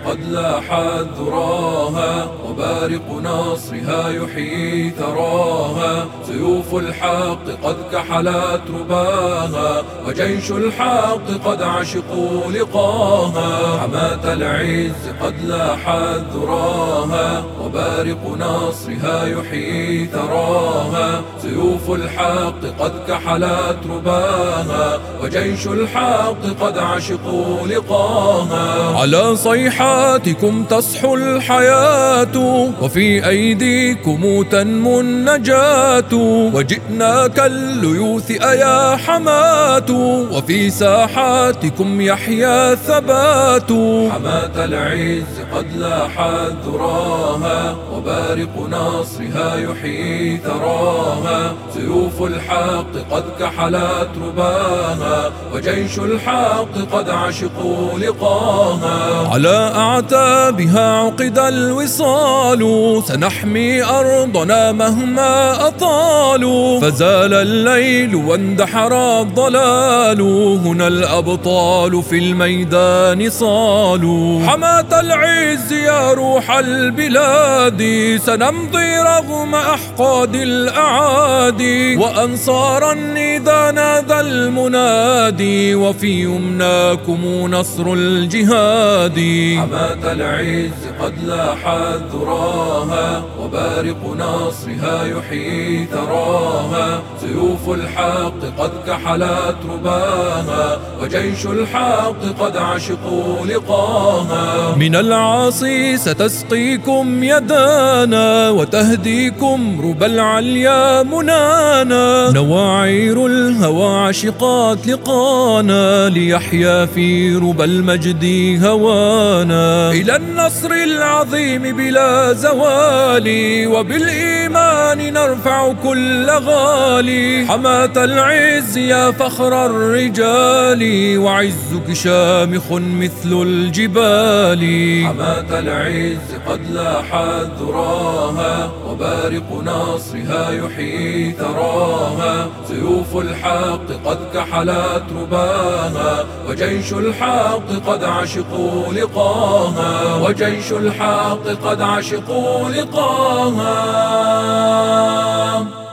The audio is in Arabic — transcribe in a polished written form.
قد لاحت ذراها، وبارق نصرها يحيي ثراها. سيوف الحق قد كحلت رباها، وجيش الحق قد عشقوا لقاها. حماة العز قد لاحت ذراها، وبارق نصرها يحيي ثراها. سيوف الحق قد كحلت رباها، وجيش الحق قد عشقوا لقاها. على صيحاتكم تصحو الحياة، وفي أيديكم تنمو النجاة. وجئنا كالليوث أيا حماة، وفي ساحاتكم يحيا الثبات. حماة العز قد لاحت ذراها، وبارق نصرها يحيي ثراها. سيوف الحق قد كحلت رباها، وجيش الحق قد عشقوا لقاها. على أعتابها عقد الوصال، سنحمي أرضنا مهما أطالوا. فزال الليل واندحر الضلال، هنا الأبطال في الميدان صالوا. حماة العز يا روح البلاد، سنمضي رغم أحقاد الأعادي. وأنصارا إذا نادى المنادي، وفي يمناكم نصر الجهاد. حماة العز قد لاحت ذراها، وبارق نصرها يحيي ثراها. سيوف الحق قد كحلت رباها، وجيش الحق قد عشقوا لقاها. من العاصي ستسقيكم يدانا، وتهديكم ربى العليا منانا. نواعير الهوى عشقات لقانا، ليحيا في ربى المجد هوانا. إلى النصر العظيم بلا زوال، وبالإيمان نرفع كل غالي. حماة العز يا فخر الرجال، وعزك شامخ مثل الجبال. حماة العز قد لاحت ذراها، وبارق نصرها يحيي ثراها. سيوف الحق قد كحلت رباها، وجيش الحق قد عشقوا لقاها. وجيش الحق قد عشقوا لقاها.